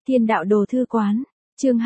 Thiên đạo đồ thư quán, chương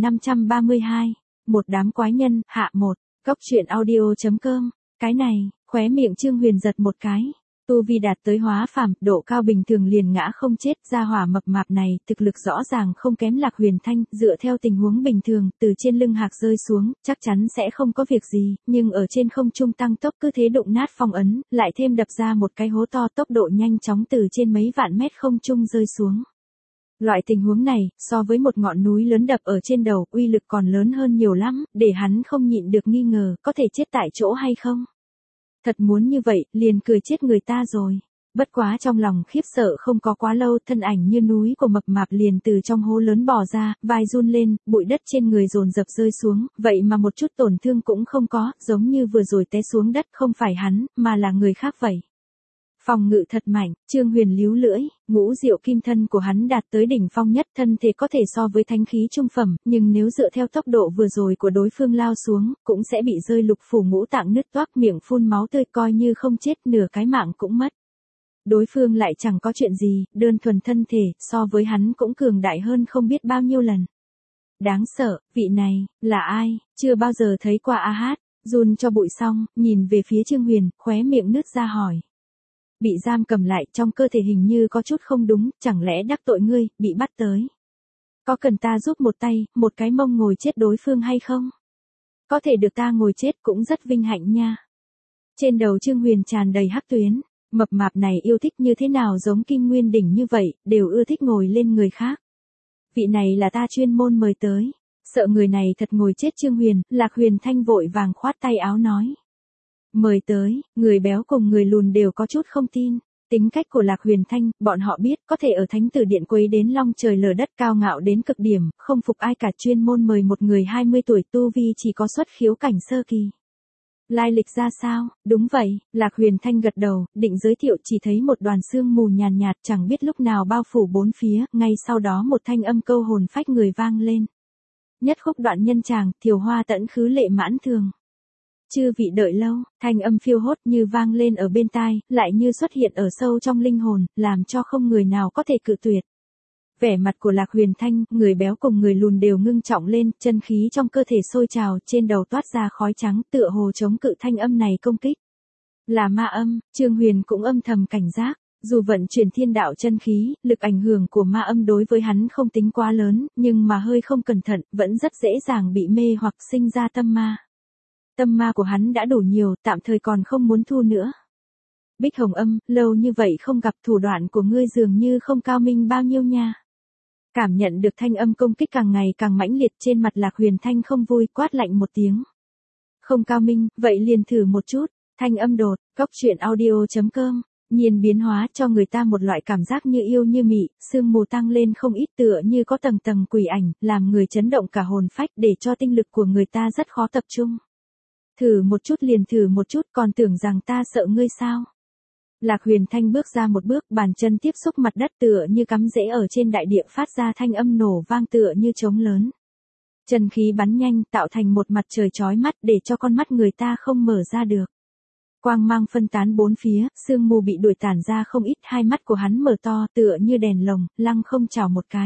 2532, một đám quái nhân, hạ 1, góc truyện audio.com, cái này, khóe miệng Trương Huyền giật một cái. Tu vi đạt tới hóa phàm, độ cao bình thường liền ngã không chết, gia hỏa mập mạp này, thực lực rõ ràng không kém Lạc Huyền Thanh, dựa theo tình huống bình thường, từ trên lưng hạc rơi xuống, chắc chắn sẽ không có việc gì, nhưng ở trên không trung tăng tốc cứ thế đụng nát phong ấn, lại thêm đập ra một cái hố to, tốc độ nhanh chóng từ trên mấy vạn mét không trung rơi xuống. Loại tình huống này, so với một ngọn núi lớn đập ở trên đầu, uy lực còn lớn hơn nhiều lắm, để hắn không nhịn được nghi ngờ, có thể chết tại chỗ hay không. Thật muốn như vậy, liền cười chết người ta rồi. Bất quá trong lòng khiếp sợ không có quá lâu, thân ảnh như núi của mập mạp liền từ trong hố lớn bò ra, vai run lên, bụi đất trên người dồn dập rơi xuống, vậy mà một chút tổn thương cũng không có, giống như vừa rồi té xuống đất không phải hắn, mà là người khác vậy. Phòng ngự thật mạnh, Trương Huyền líu lưỡi, ngũ diệu kim thân của hắn đạt tới đỉnh phong nhất, thân thể có thể so với thánh khí trung phẩm, nhưng nếu dựa theo tốc độ vừa rồi của đối phương lao xuống, cũng sẽ bị rơi lục phủ ngũ tạng nứt toác, miệng phun máu tươi, coi như không chết nửa cái mạng cũng mất. Đối phương lại chẳng có chuyện gì, đơn thuần thân thể, so với hắn cũng cường đại hơn không biết bao nhiêu lần. Đáng sợ, vị này, là ai, chưa bao giờ thấy qua a hát, run cho bụi xong, nhìn về phía Trương Huyền, khóe miệng nứt ra hỏi. Bị giam cầm lại, trong cơ thể hình như có chút không đúng, chẳng lẽ đắc tội ngươi, bị bắt tới. Có cần ta giúp một tay, một cái mông ngồi chết đối phương hay không? Có thể được ta ngồi chết cũng rất vinh hạnh nha. Trên đầu Trương Huyền tràn đầy hắc tuyến, mập mạp này yêu thích như thế nào giống Kim Nguyên Đỉnh như vậy, đều ưa thích ngồi lên người khác. Vị này là ta chuyên môn mời tới. Sợ người này thật ngồi chết Trương Huyền, Lạc Huyền Thanh vội vàng khoát tay áo nói. Mời tới, người béo cùng người lùn đều có chút không tin. Tính cách của Lạc Huyền Thanh, bọn họ biết có thể ở Thánh Tử Điện quấy đến long trời lở đất, cao ngạo đến cực điểm, không phục ai cả, chuyên môn mời một người 20 tuổi tu vi chỉ có xuất khiếu cảnh sơ kỳ. Lai lịch ra sao? Đúng vậy, Lạc Huyền Thanh gật đầu, định giới thiệu, chỉ thấy một đoàn sương mù nhàn nhạt chẳng biết lúc nào bao phủ bốn phía, ngay sau đó một thanh âm câu hồn phách người vang lên. Nhất khúc đoạn nhân tràng, thiều hoa tẫn khứ lệ mãn thường. Chư vị đợi lâu, thanh âm phiêu hốt như vang lên ở bên tai, lại như xuất hiện ở sâu trong linh hồn, làm cho không người nào có thể cự tuyệt. Vẻ mặt của Lạc Huyền Thanh, người béo cùng người lùn đều ngưng trọng lên, chân khí trong cơ thể sôi trào, trên đầu toát ra khói trắng, tựa hồ chống cự thanh âm này công kích. Là ma âm, Trương Huyền cũng âm thầm cảnh giác. Dù vận chuyển thiên đạo chân khí, lực ảnh hưởng của ma âm đối với hắn không tính quá lớn, nhưng mà hơi không cẩn thận, vẫn rất dễ dàng bị mê hoặc sinh ra tâm ma. Tâm ma của hắn đã đủ nhiều, tạm thời còn không muốn thu nữa. Bích Hồng Âm, lâu như vậy không gặp, thủ đoạn của ngươi dường như không cao minh bao nhiêu nha. Cảm nhận được thanh âm công kích càng ngày càng mãnh liệt, trên mặt Lạc Huyền Thanh không vui, quát lạnh một tiếng. Không cao minh, vậy liền thử một chút. Thanh âm đột, góc truyện audio.com, nhiên biến hóa cho người ta một loại cảm giác như yêu như mị, sương mù tăng lên không ít, tựa như có tầng tầng quỷ ảnh, làm người chấn động cả hồn phách, để cho tinh lực của người ta rất khó tập trung. Thử một chút liền thử một chút, còn tưởng rằng ta sợ ngươi sao? Lạc Huyền Thanh bước ra một bước, bàn chân tiếp xúc mặt đất, tựa như cắm rễ ở trên đại địa, phát ra thanh âm nổ vang tựa như trống lớn. Chân khí bắn nhanh, tạo thành một mặt trời chói mắt, để cho con mắt người ta không mở ra được. Quang mang phân tán bốn phía, sương mù bị đuổi tản ra không ít, hai mắt của hắn mở to, tựa như đèn lồng, lăng không chào một cái.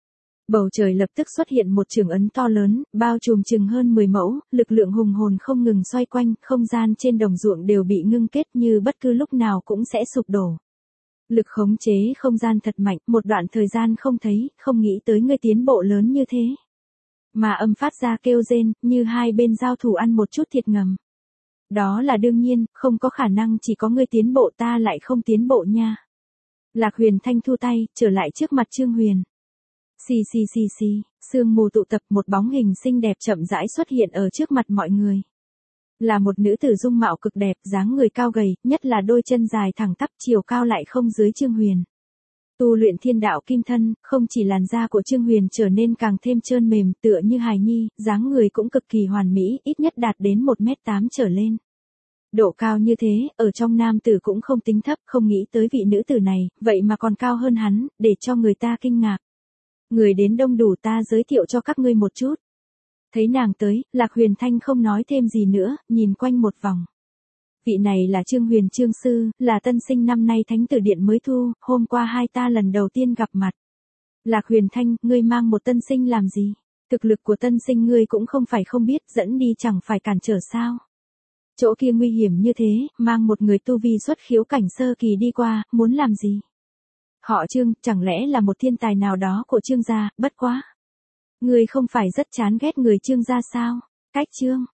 Bầu trời lập tức xuất hiện một trường ấn to lớn, bao trùm chừng hơn 10 mẫu, lực lượng hùng hồn không ngừng xoay quanh, không gian trên đồng ruộng đều bị ngưng kết, như bất cứ lúc nào cũng sẽ sụp đổ. Lực khống chế không gian thật mạnh, một đoạn thời gian không thấy, không nghĩ tới ngươi tiến bộ lớn như thế. Mà âm phát ra kêu rên, như hai bên giao thủ ăn một chút thịt ngầm. Đó là đương nhiên, không có khả năng chỉ có ngươi tiến bộ, ta lại không tiến bộ nha. Lạc Huyền Thanh thu tay, trở lại trước mặt Trương Huyền. Xì, sương mù tụ tập, một bóng hình xinh đẹp chậm rãi xuất hiện ở trước mặt mọi người. Là một nữ tử dung mạo cực đẹp, dáng người cao gầy, nhất là đôi chân dài thẳng tắp, chiều cao lại không dưới Trương Huyền. Tu luyện thiên đạo kim thân, không chỉ làn da của Trương Huyền trở nên càng thêm trơn mềm, tựa như hài nhi, dáng người cũng cực kỳ hoàn mỹ, ít nhất đạt đến 1m8 trở lên. Độ cao như thế, ở trong nam tử cũng không tính thấp, không nghĩ tới vị nữ tử này, vậy mà còn cao hơn hắn, để cho người ta kinh ngạc. Người đến đông đủ, ta giới thiệu cho các ngươi một chút. Thấy nàng tới, Lạc Huyền Thanh không nói thêm gì nữa, nhìn quanh một vòng. Vị này là Trương Huyền Trương Sư, là tân sinh năm nay Thánh Tử Điện mới thu, hôm qua hai ta lần đầu tiên gặp mặt. Lạc Huyền Thanh, ngươi mang một tân sinh làm gì? Thực lực của tân sinh ngươi cũng không phải không biết, dẫn đi chẳng phải cản trở sao? Chỗ kia nguy hiểm như thế, mang một người tu vi xuất khiếu cảnh sơ kỳ đi qua, muốn làm gì? Họ Trương, chẳng lẽ là một thiên tài nào đó của Trương gia, bất quá. Ngươi không phải rất chán ghét người Trương gia sao? Cách Trương,